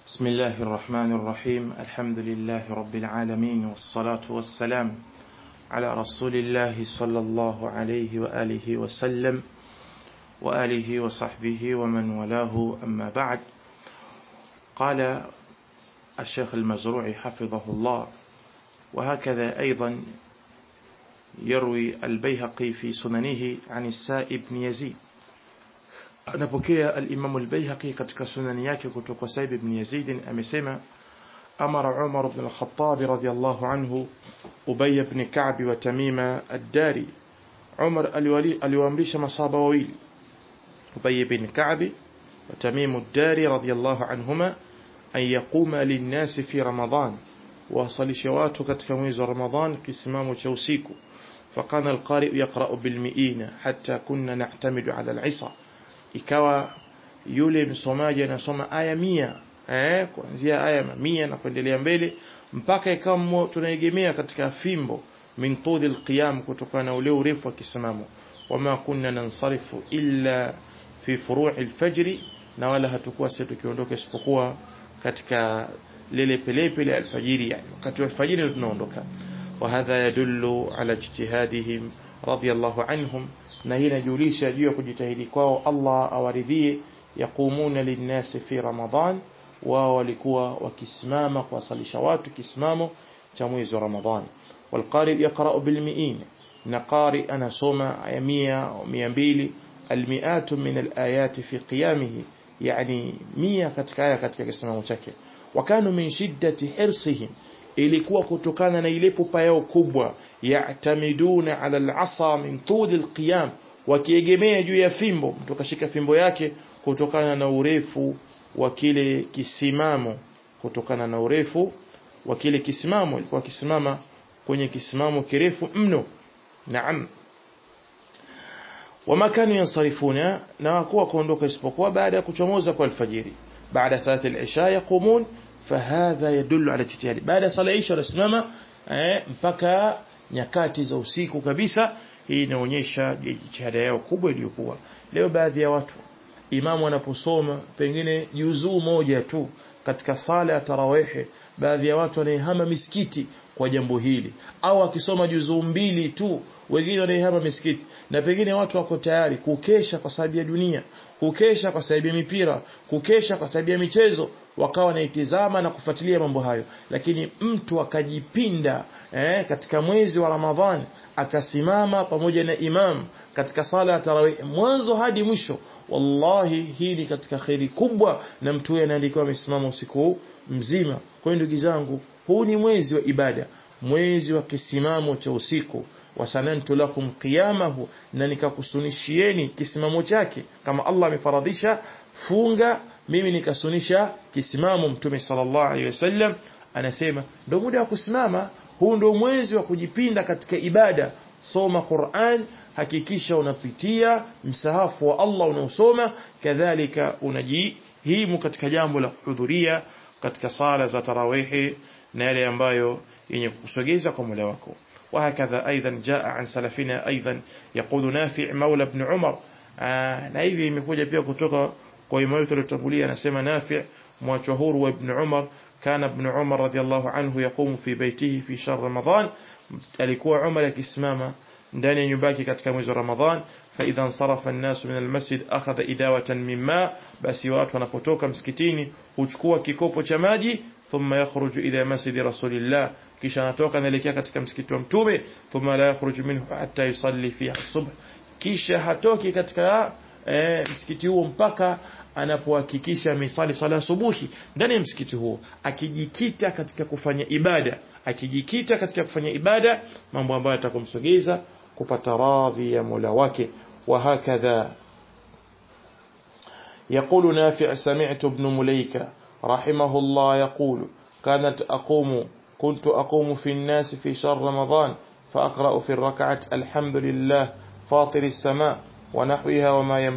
بسم الله الرحمن الرحيم. الحمد لله رب العالمين، والصلاة والسلام على رسول الله صلى الله عليه وآله وسلم وآله وصحبه ومن والاه، أما بعد. قال الشيخ المزروعي حفظه الله: وهكذا أيضا يروي البيهقي في سننه عن السائب بن يزيد. Anapokea al-Imam al-Bayhaqi katika sunani yake kutoka Saib ibn Yazid, amesema amara Umar ibn al-Khattab radiyallahu anhu Ubay ibn Ka'b wa Tamima ad-Dari. Umar aliwaamrisha masahaba wawili, Ubay ibn Ka'b wa Tamim ad-Dari radiyallahu anhuma, an yaquma lin-nas fi Ramadan, wasalisha watu katika mwezi wa Ramadhan kisimamo cha usiku. Faqana al-qari'u yaqra'u bil-mi'ina hatta kunna na'tamidu 'ala al-'isa, ikawa yule msomaji anasoma aya 100 kuanzia aya 100 na kuendelea mbele mpaka ikawa tunaegemea katika fimbo min tudil qiyam, kutokana na ule urefu wa kisimamo. Wama kunna nansarifu illa fi furu'i al-fajr, na wala hatakuwa sisi tukiondoka isipokuwa katika lile pelepele alfajiri, yani wakati wa alfajiri tunaondoka. Wa hadha yadullu ala ijtihadihim radiyallahu anhum, na hii inajulisha juu ya kujitahidi kwao, Allah awaridhie. Yaqumuna linnasi fi Ramadan, wao walikuwa wakisimama kuwasalisha watu kisimamo cha mwezi wa Ramadhan. Walqari yaqra'u bilmi'in, na qari anasoma aya 100 au 200, almi'atu min alayati fi qiyamihi, yani 100 katika aya katika kisimamo chake. Wakanu min shiddati hirsihim, ilikuwa kutokana na ile pupa yao kubwa, ya'tamiduna 'ala al-'asa min tud al-qiyam, wakiegemea juu ya fimbo, mtu kashika fimbo yake kutokana na urefu wa kile kisimamo, kutokana na urefu wa kile kisimamo, ilikuwa kisimama kwenye kisimamo kirefu mno. Naam. Wama kanu yansarifuna, na wakuwa kuondoka isipokuwa baada ya kuchomoza kwa alfajiri, baada salati al-isha yaqumun. Fahadha yadullu ala ijtihadi, baada sala isha wanasimama mpaka nyakati za usiku kabisa. Hii inaonyesha jitihada yao kubwa iliyokuwa. Leo baadhi ya watu, imamu anaposoma pengine juzuu moja tu katika sala ya tarawih, baadhi ya watu wanaihama misikiti kwa jambo hili, au akisoma juzuu 2 tu wengine wanaihama misikiti. Na pengine watu wako tayari kukesha kwa sababu ya dunia, kukesha kwa sababu ya mipira, kukesha kwa sababu ya michezo, wakawa wanaitizama na kufuatilia mambo hayo. Lakini mtu akajipinda katika mwezi wa Ramadhani, akasimama pamoja na imam katika sala ya tarawih mwanzo hadi mwisho, wallahi hii ni katika khairi kubwa, na mtu yeye anaandikwa amesimama usiku mzima. Kwa hiyo ndugu zangu, huu ni mwezi wa ibada, mwezi wa kisimamo cha usiku. Wasanantu lakum qiyamahu, na nikakusunishieni kisimamo chake, kama Allah amefaradhisha funga, mimi nikasunisha kisimamo. Mtume sallallahu alaihi wasallam anasema ndio muda wa kusimama, huu ndio mwezi wa kujipinda katika ibada. Soma Qur'an, hakikisha unapitia msahafu wa Allah unaosoma, kadhalika unajihimu katika jambo la kuhudhuria katika sala za tarawih na yale ambayo yenye kukusogeza kwa Mola wako. وهكذا أيضا جاء عن سلفنا أيضا يقول نافع مولى ابن عمر، na hivi imekuja pia kutoka kwa imamu aliyotangulia, anasema Nafi' mwachahuru wa ibn Umar, kana ibn Umar radiyallahu anhu yaqumu fi baytihi fi shahr Ramadan, alikuwa Umar akisimama ndani ya nyumba yake katika mwezi wa Ramadhan. Fa idha ansarafa an-nas min al-masjid akhadha idawatan mimma, basi watu wanapotoka msikitini huchukua kikopo cha maji. Thumma yakhruju ila masjid rasulillah, kisha anatoka anaelekea katika msikiti wa Mtume. Thumma la yakhruju minhu hatta yusalli fiha as-subh, kisha hatoki katika msikiti huo mpaka anapohakikisha amesali sala subuhi ndani ya msikiti huo, akijikita katika kufanya ibada, akijikita katika kufanya ibada, mambo ambayo yatakumsogeza kupata radhi ya Mola wake. Wa hakadha يقول نافع سمعت ابن مليكة رحمه الله يقول كنت أقوم في الناس في شهر رمضان فأقرأ في الركعة الحمد لله فاطر السماء ونحوها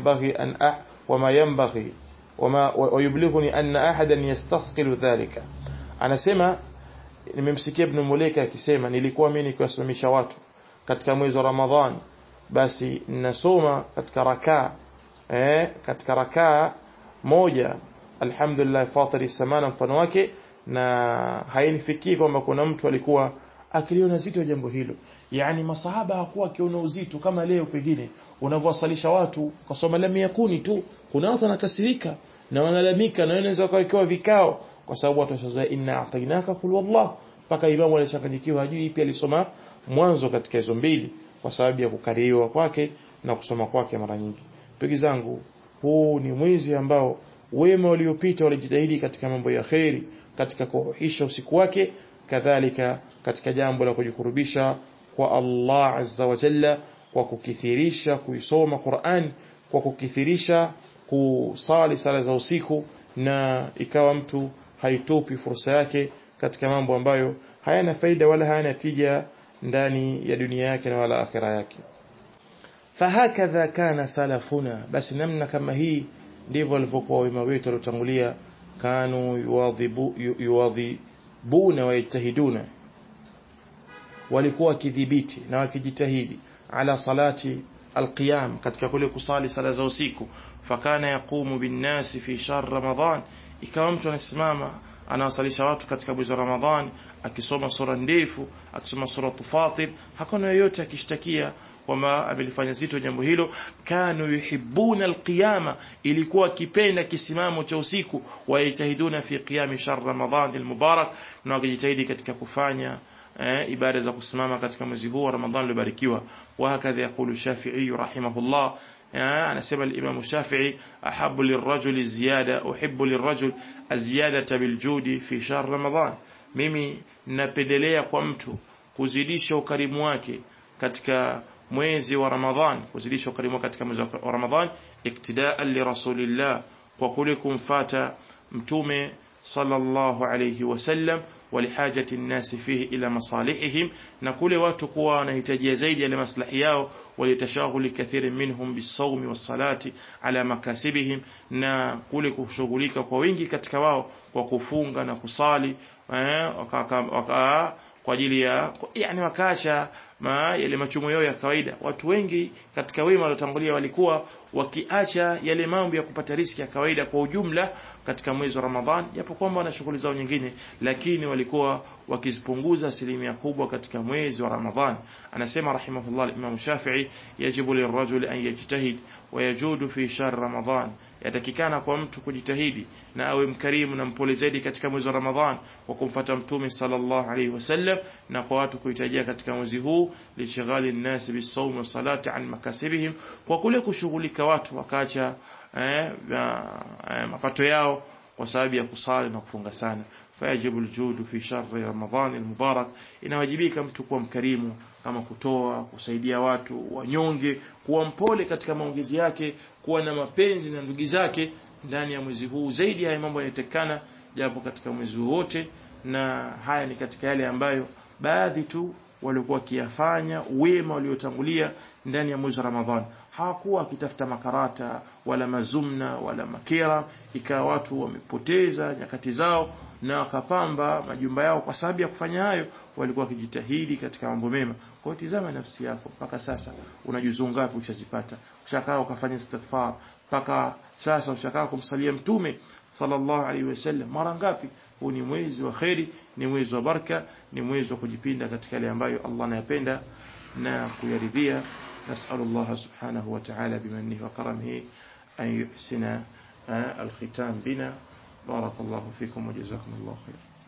ويبلغني أن أحدا يستثقل ذلك. anasema nimemsikia ibn Mulaika akisema, nilikuwa mimi nikiwasimamisha watu katika mwezi wa Ramadhan, basi ninasoma katika rakaa moja alhamdulillah fatiri samana mfano wake, na hainifikii kwamba kuna mtu alikuwa akiliona zito jambo hilo. Yani masahaba hakuwa akiona uzito kama leo pengine unavyowasalisha watu kwa somo la yakuni tu, kuna watu wanakasirika na wanalamika na wanaweza wakawekewa vikao kwa sababu watu wasazoea inna a'tainaka qul wallah, mpaka imamu anachanganyikiwa hajui ipi alisoma mwanzo katika hizo mbili kwa sababu ya kukariwa kwake na kusoma kwake mara nyingi. Ndugu zangu, huu ni mwezi ambao wema waliopita walijitahidi katika mambo ya khairi, katika kuhuisha usiku wake, kadhalika katika jambo la kujikurubisha kwa Allah azza wa jalla kwa kukithirisha kuisoma Qur'an, kwa kukithirisha kusali sala za usiku, na ikawa mtu haitupi fursa yake katika mambo ambayo hayana faida wala hayana tija ndani ya dunia yake na wala akhira yake. Fahakadha kana salafuna, basi namna kama hii ndivyo walivyokuwa wema wetu waliotangulia. Kanu yuwadhibuna wa yajtahiduna, walikuwa wakidhibiti na wakijitahidi ala salati alqiyam, katika kule kusali sala za usiku. Fakana yaqumu binnasi fi shahr Ramadan, ikawa mtu anasimama anawasalisha watu katika mwezi wa Ramadhan akisoma sura ndefu, akisoma sura Fatir, hakuna yoyote akishtakia kwamba amelifanya zito jambo hilo. Kanu yuhibbuna alqiyama, ilikuwa kipenda kisimamo cha usiku. Wayajtahiduna fi qiyam shahr Ramadan almubarak, na wakijitahidi katika kufanya ibada za kusimama katika mwezi huu wa Ramadhan uliobarikiwa. Wa hakadha yaqulu Shafi'i rahimahullah, anasema al-Imam Shafi'i, ahabbu lirrajuli ziyada, uhibbu lirrajul aziyadata biljudi fi shahr Ramadan, mimi napendelea kwa mtu kuzidisha ukarimu wake katika mwezi wa Ramadhan, kuzidisha ukarimu katika mwezi wa Ramadhan, iktidaan li rasulillah, kwa kule kumfuata mtume sallallahu alayhi wasallam, walihajati nnasi fihi ila masalihihim, na kule watu kuwa wanahitaji zaidi ya maslahi yao, walitashahuli kathiri minhum bisawmi wassalati ala makasibihim, na kule kushughulika kwa wingi katika wao kwa kufunga na kusali kwa ajili ya yani wakaacha yale machumo yao ya kawaida. Watu wengi katika wema waliotangulia walikuwa wakiacha yale mambo ya kupata riziki ya kawaida kwa ujumla katika mwezi wa Ramadhan, japo kwamba wana shughuli zao nyingine, lakini walikuwa wakizipunguza asilimia kubwa katika mwezi wa Ramadhan. Anasema rahimahullah Imam Shafi'i, yajibu lirrajuli an yajtahid wa yajudu fi shahr Ramadhan, yatakikana kwa mtu kujitahidi na awe mkarimu na mpole zaidi katika mwezi wa Ramadhan kwa kumfuata mtume sallallahu alayhi wasallam, na kwa watu kuhitajia katika mwezi huu lishighali an-nas bis-sawm wa salati an makasibihim, kwa kule kushughulika watu wakaacha mapato yao kwa sababu ya kusali na kufunga sana. Fayajibu aljudu fi shahr Ramadhan almubarak, inawajibika mtu kuwa mkarimu kama kutoa, kusaidia watu wanyonge, kuwa mpole katika maongezi yake, kuwa na mapenzi na ndugu zake ndani ya mwezi huu. Zaidi haya mambo yanatekana japo katika mwezi wote, na haya ni katika yale ambayo baadhi tu walikuwa kiyafanya wema waliotangulia ndani ya mwezi wa Ramadhan. Hawakuwa wakitafuta makarata wala mazumna wala makera, ikawa watu wamepoteza nyakati zao na wakapamba majumba yao kwa sababu ya kufanya hayo. Walikuwa wakijitahidi katika mambo mema. Kwa hiyo tizama nafsi yako, mpaka sasa unajuzu ngapi ushazipata? Ushakaa ukafanya istighfar mpaka sasa? Ushakaa kumsalia mtume sallallahu alaihi wasallam mara ngapi? Huu ni mwezi wa khairi, ni mwezi wa baraka, ni mwezi wa kujipinda katika yale ambayo Allah anayapenda na kuyaridhia. Nas'alullah subhanahu wa ta'ala bimannihi wa karamihi an yuhsina al-khitam bina. Barakallahu fikum wa jazakumullahu khairan.